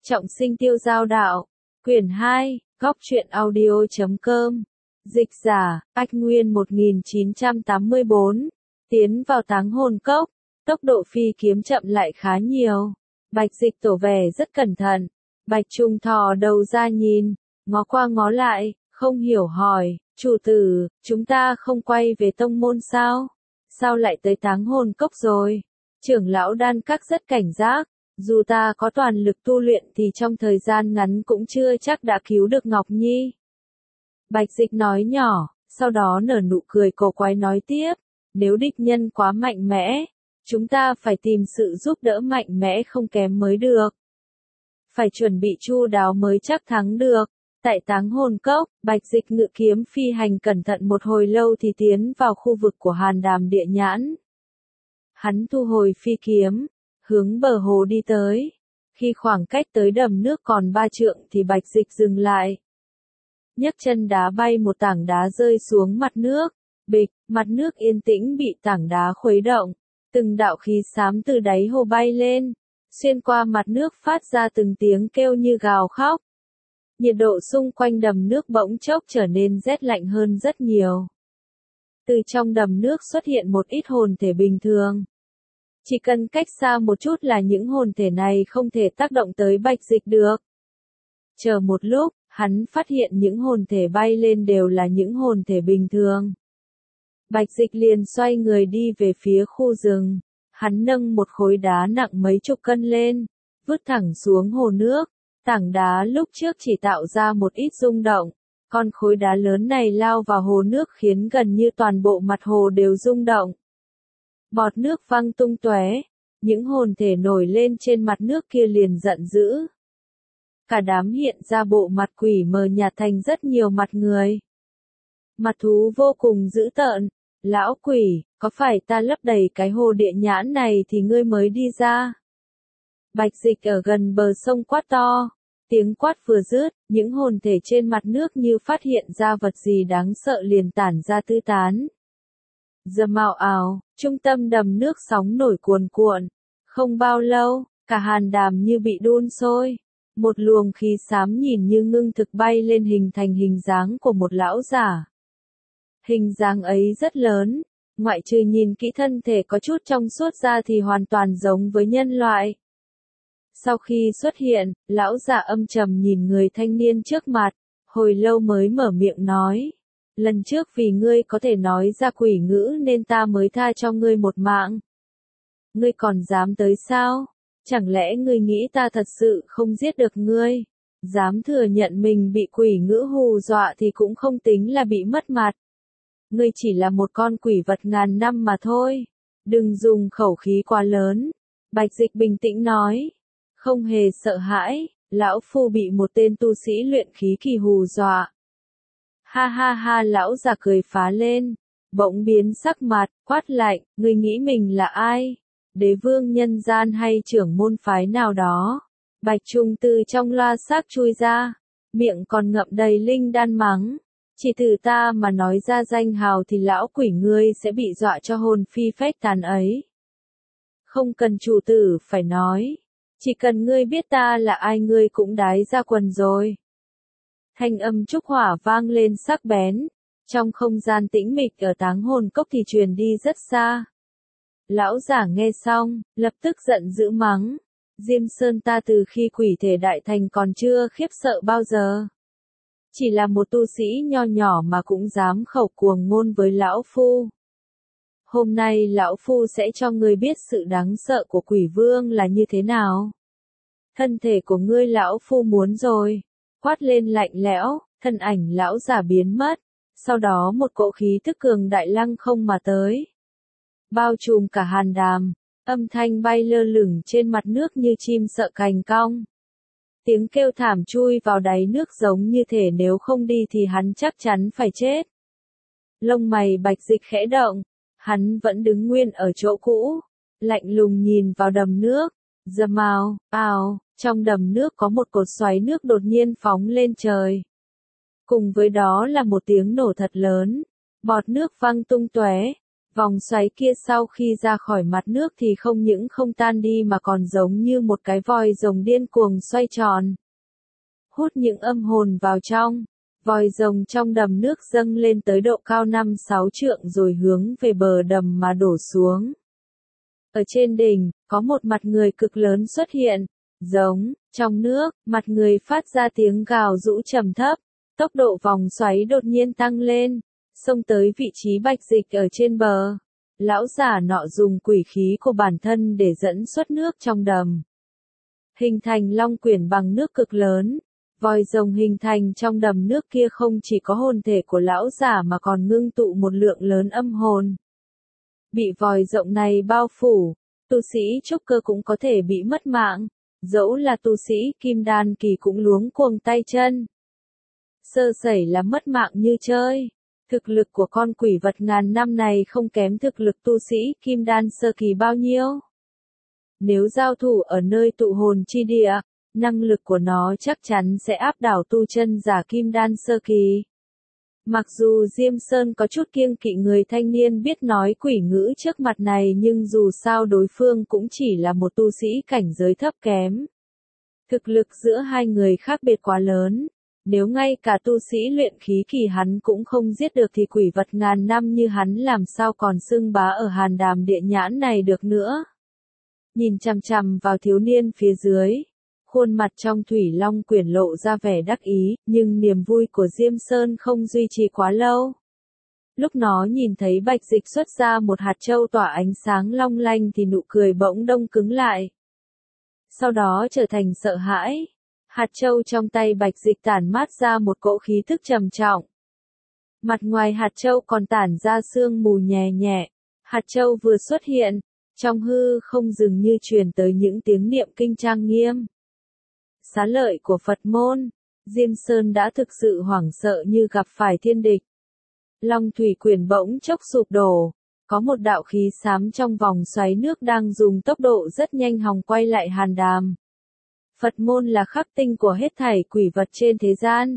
Trọng sinh tiêu giao đạo. Quyển 2, góc truyện audio.com. Dịch giả, Ách Nguyên 1984. Tiến vào táng hồn cốc. Tốc độ phi kiếm chậm lại khá nhiều. Bạch Dịch tỏ vẻ rất cẩn thận. Bạch Trung thò đầu ra nhìn, ngó qua ngó lại, không hiểu hỏi, chủ tử, chúng ta không quay về tông môn sao? Sao lại tới táng hồn cốc rồi? Trưởng lão Đan Các rất cảnh giác, dù ta có toàn lực tu luyện thì trong thời gian ngắn cũng chưa chắc đã cứu được Ngọc Nhi. Bạch Dịch nói nhỏ, sau đó nở nụ cười cổ quái nói tiếp, nếu địch nhân quá mạnh mẽ, chúng ta phải tìm sự giúp đỡ mạnh mẽ không kém mới được. Phải chuẩn bị chu đáo mới chắc thắng được. Tại táng hồn cốc, Bạch Dịch ngự kiếm phi hành cẩn thận một hồi lâu thì tiến vào khu vực của Hàn Đàm Địa Nhãn. Hắn thu hồi phi kiếm, hướng bờ hồ đi tới. Khi khoảng cách tới đầm nước còn 3 trượng thì Bạch Dịch dừng lại. Nhấc chân đá bay một tảng đá rơi xuống mặt nước. Bịch, mặt nước yên tĩnh bị tảng đá khuấy động. Từng đạo khí xám từ đáy hồ bay lên, xuyên qua mặt nước phát ra từng tiếng kêu như gào khóc. Nhiệt độ xung quanh đầm nước bỗng chốc trở nên rét lạnh hơn rất nhiều. Từ trong đầm nước xuất hiện một ít hồn thể bình thường. Chỉ cần cách xa một chút là những hồn thể này không thể tác động tới Bạch Dịch được. Chờ một lúc, hắn phát hiện những hồn thể bay lên đều là những hồn thể bình thường. Bạch Dịch liền xoay người đi về phía khu rừng. Hắn nâng một khối đá nặng mấy chục cân lên, vứt thẳng xuống hồ nước. Tảng đá lúc trước chỉ tạo ra một ít rung động, còn khối đá lớn này lao vào hồ nước khiến gần như toàn bộ mặt hồ đều rung động. Bọt nước văng tung tóe, những hồn thể nổi lên trên mặt nước kia liền giận dữ. Cả đám hiện ra bộ mặt quỷ mờ nhạt thành rất nhiều mặt người. Mặt thú vô cùng dữ tợn, lão quỷ, có phải ta lấp đầy cái hồ địa nhãn này thì ngươi mới đi ra? Bạch Dịch ở gần bờ sông quát to, tiếng quát vừa dứt, những hồn thể trên mặt nước như phát hiện ra vật gì đáng sợ liền tản ra tứ tán. Rầm ào ào, trung tâm đầm nước sóng nổi cuồn cuộn, không bao lâu, cả Hàn Đàm như bị đun sôi, một luồng khí xám nhìn như ngưng thực bay lên hình thành hình dáng của một lão giả. Hình dáng ấy rất lớn, ngoại trừ nhìn kỹ thân thể có chút trong suốt ra thì hoàn toàn giống với nhân loại. Sau khi xuất hiện, lão già âm trầm nhìn người thanh niên trước mặt, hồi lâu mới mở miệng nói. Lần trước vì ngươi có thể nói ra quỷ ngữ nên ta mới tha cho ngươi một mạng. Ngươi còn dám tới sao? Chẳng lẽ ngươi nghĩ ta thật sự không giết được ngươi? Dám thừa nhận mình bị quỷ ngữ hù dọa thì cũng không tính là bị mất mặt. Ngươi chỉ là một con quỷ vật ngàn năm mà thôi. Đừng dùng khẩu khí quá lớn. Bạch Dịch bình tĩnh nói. Không hề sợ hãi, lão phu bị một tên tu sĩ luyện khí kỳ hù dọa. Ha ha ha, lão già cười phá lên, bỗng biến sắc mặt, quát lạnh, ngươi nghĩ mình là ai? Đế vương nhân gian hay trưởng môn phái nào đó? Bạch Trung từ trong loa xác chui ra, miệng còn ngậm đầy linh đan mắng. Chỉ từ ta mà nói ra danh hào thì lão quỷ ngươi sẽ bị dọa cho hồn phi phách tán ấy. Không cần chủ tử phải nói. Chỉ cần ngươi biết ta là ai ngươi cũng đái ra quần rồi. Thanh âm trúc hỏa vang lên sắc bén. Trong không gian tĩnh mịch ở táng hồn cốc thì truyền đi rất xa. Lão giả nghe xong, lập tức giận dữ mắng. Diêm Sơn ta từ khi quỷ thể đại thành còn chưa khiếp sợ bao giờ. Chỉ là một tu sĩ nho nhỏ mà cũng dám khẩu cuồng ngôn với lão phu. Hôm nay lão phu sẽ cho ngươi biết sự đáng sợ của quỷ vương là như thế nào. Thân thể của ngươi lão phu muốn rồi. Quát lên lạnh lẽo, thân ảnh lão giả biến mất. Sau đó một cỗ khí tức cường đại lăng không mà tới. Bao trùm cả Hàn Đàm, âm thanh bay lơ lửng trên mặt nước như chim sợ cành cong. Tiếng kêu thảm chui vào đáy nước giống như thể nếu không đi thì hắn chắc chắn phải chết. Lông mày Bạch Dịch khẽ động. Hắn vẫn đứng nguyên ở chỗ cũ, lạnh lùng nhìn vào đầm nước, rầm ào, ào, trong đầm nước có một cột xoáy nước đột nhiên phóng lên trời. Cùng với đó là một tiếng nổ thật lớn, bọt nước văng tung tóe, Vòng xoáy kia sau khi ra khỏi mặt nước thì không những không tan đi mà còn giống như một cái vòi rồng điên cuồng xoay tròn. Hút những âm hồn vào trong. Vòi rồng trong đầm nước dâng lên tới độ cao 5-6 trượng rồi hướng về bờ đầm mà đổ xuống. Ở trên đỉnh, có một mặt người cực lớn xuất hiện. Giống, trong nước, mặt người phát ra tiếng gào rũ trầm thấp. Tốc độ vòng xoáy đột nhiên tăng lên. Xông tới vị trí Bạch Dịch ở trên bờ. Lão giả nọ dùng quỷ khí của bản thân để dẫn xuất nước trong đầm. Hình thành long quyển bằng nước cực lớn. Vòi rồng hình thành trong đầm nước kia không chỉ có hồn thể của lão giả mà còn ngưng tụ một lượng lớn âm hồn. Bị vòi rộng này bao phủ, tu sĩ trúc cơ cũng có thể bị mất mạng, dẫu là tu sĩ kim đan kỳ cũng luống cuồng tay chân. Sơ sẩy là mất mạng như chơi. Thực lực của con quỷ vật ngàn năm này không kém thực lực tu sĩ kim đan sơ kỳ bao nhiêu. Nếu giao thủ ở nơi tụ hồn chi địa, năng lực của nó chắc chắn sẽ áp đảo tu chân giả kim đan sơ kỳ. Mặc dù Diêm Sơn có chút kiêng kỵ người thanh niên biết nói quỷ ngữ trước mặt này nhưng dù sao đối phương cũng chỉ là một tu sĩ cảnh giới thấp kém. Thực lực giữa hai người khác biệt quá lớn. Nếu ngay cả tu sĩ luyện khí kỳ hắn cũng không giết được thì quỷ vật ngàn năm như hắn làm sao còn xưng bá ở Hàn Đàm Địa Nhãn này được nữa. Nhìn chằm chằm vào thiếu niên phía dưới. Khuôn mặt trong thủy long quyển lộ ra vẻ đắc ý, nhưng niềm vui của Diêm Sơn không duy trì quá lâu. Lúc nó nhìn thấy Bạch Dịch xuất ra một hạt châu tỏa ánh sáng long lanh thì nụ cười bỗng đông cứng lại. Sau đó trở thành sợ hãi. Hạt châu trong tay Bạch Dịch tản mát ra một cỗ khí thức trầm trọng. Mặt ngoài hạt châu còn tản ra sương mù nhẹ nhẹ. Hạt châu vừa xuất hiện, trong hư không dường như truyền tới những tiếng niệm kinh trang nghiêm. Xá lợi của Phật môn, Diêm Sơn đã thực sự hoảng sợ như gặp phải thiên địch. Long thủy quyển bỗng chốc sụp đổ, có một đạo khí xám trong vòng xoáy nước đang dùng tốc độ rất nhanh hòng quay lại Hàn Đàm. Phật môn là khắc tinh của hết thảy quỷ vật trên thế gian.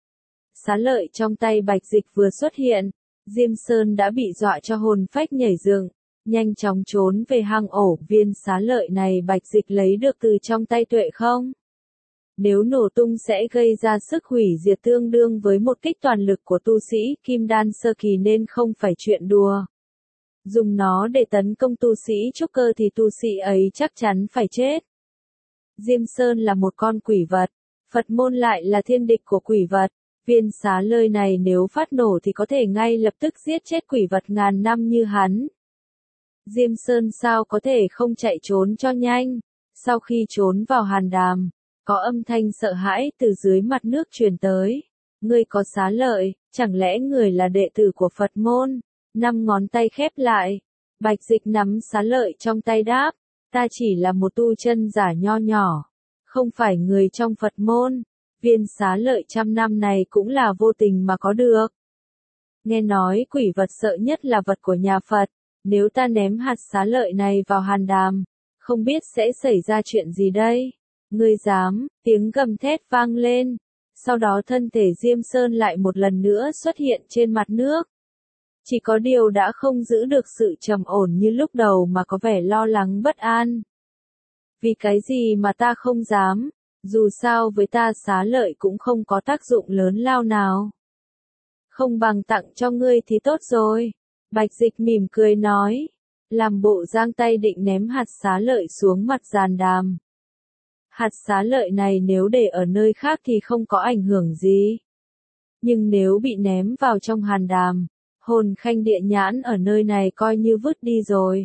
Xá lợi trong tay Bạch Dịch vừa xuất hiện, Diêm Sơn đã bị dọa cho hồn phách nhảy dựng, nhanh chóng trốn về hang ổ. Viên xá lợi này Bạch Dịch lấy được từ trong tay Tuệ không? Nếu nổ tung sẽ gây ra sức hủy diệt tương đương với một kích toàn lực của tu sĩ kim đan sơ kỳ nên không phải chuyện đùa. Dùng nó để tấn công tu sĩ trúc cơ thì tu sĩ ấy chắc chắn phải chết. Diêm Sơn là một con quỷ vật, Phật môn lại là thiên địch của quỷ vật. Viên xá lợi này nếu phát nổ thì có thể ngay lập tức giết chết quỷ vật ngàn năm như hắn. Diêm Sơn sao có thể không chạy trốn cho nhanh. Sau khi trốn vào Hàn Đàm, có âm thanh sợ hãi từ dưới mặt nước truyền tới. Ngươi có xá lợi, chẳng lẽ người là đệ tử của Phật môn? 5 ngón tay khép lại. Bạch Dịch nắm xá lợi trong tay đáp. Ta chỉ là một tu chân giả nho nhỏ. Không phải người trong Phật môn. Viên xá lợi 100 năm này cũng là vô tình mà có được. Nghe nói quỷ vật sợ nhất là vật của nhà Phật. Nếu ta ném hạt xá lợi này vào Hàn Đàm, không biết sẽ xảy ra chuyện gì đây? Ngươi dám, tiếng gầm thét vang lên. Sau đó thân thể Diêm Sơn lại một lần nữa xuất hiện trên mặt nước. Chỉ có điều đã không giữ được sự trầm ổn như lúc đầu mà có vẻ lo lắng bất an. Vì cái gì mà ta không dám, dù sao với ta xá lợi cũng không có tác dụng lớn lao nào. Không bằng tặng cho ngươi thì tốt rồi. Bạch Dịch mỉm cười nói, làm bộ giang tay định ném hạt xá lợi xuống mặt giàn đàm. Hạt xá lợi này nếu để ở nơi khác thì không có ảnh hưởng gì. Nhưng nếu bị ném vào trong Hàn Đàm, hồn khanh địa nhãn ở nơi này coi như vứt đi rồi.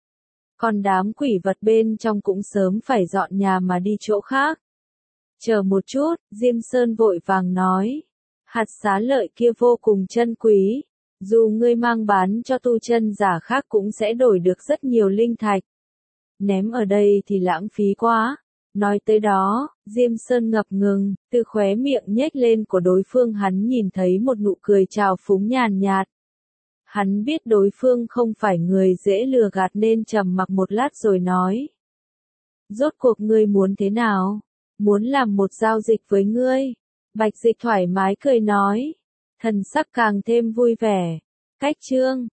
Còn đám quỷ vật bên trong cũng sớm phải dọn nhà mà đi chỗ khác. Chờ một chút, Diêm Sơn vội vàng nói. Hạt xá lợi kia vô cùng chân quý. Dù ngươi mang bán cho tu chân giả khác cũng sẽ đổi được rất nhiều linh thạch. Ném ở đây thì lãng phí quá. Nói tới đó, Diêm Sơn ngập ngừng, từ khóe miệng nhếch lên của đối phương hắn nhìn thấy một nụ cười trào phúng nhàn nhạt. Hắn biết đối phương không phải người dễ lừa gạt nên trầm mặc một lát rồi nói. Rốt cuộc ngươi muốn thế nào? Muốn làm một giao dịch với ngươi? Bạch Dịch thoải mái cười nói. Thần sắc càng thêm vui vẻ. Cách chương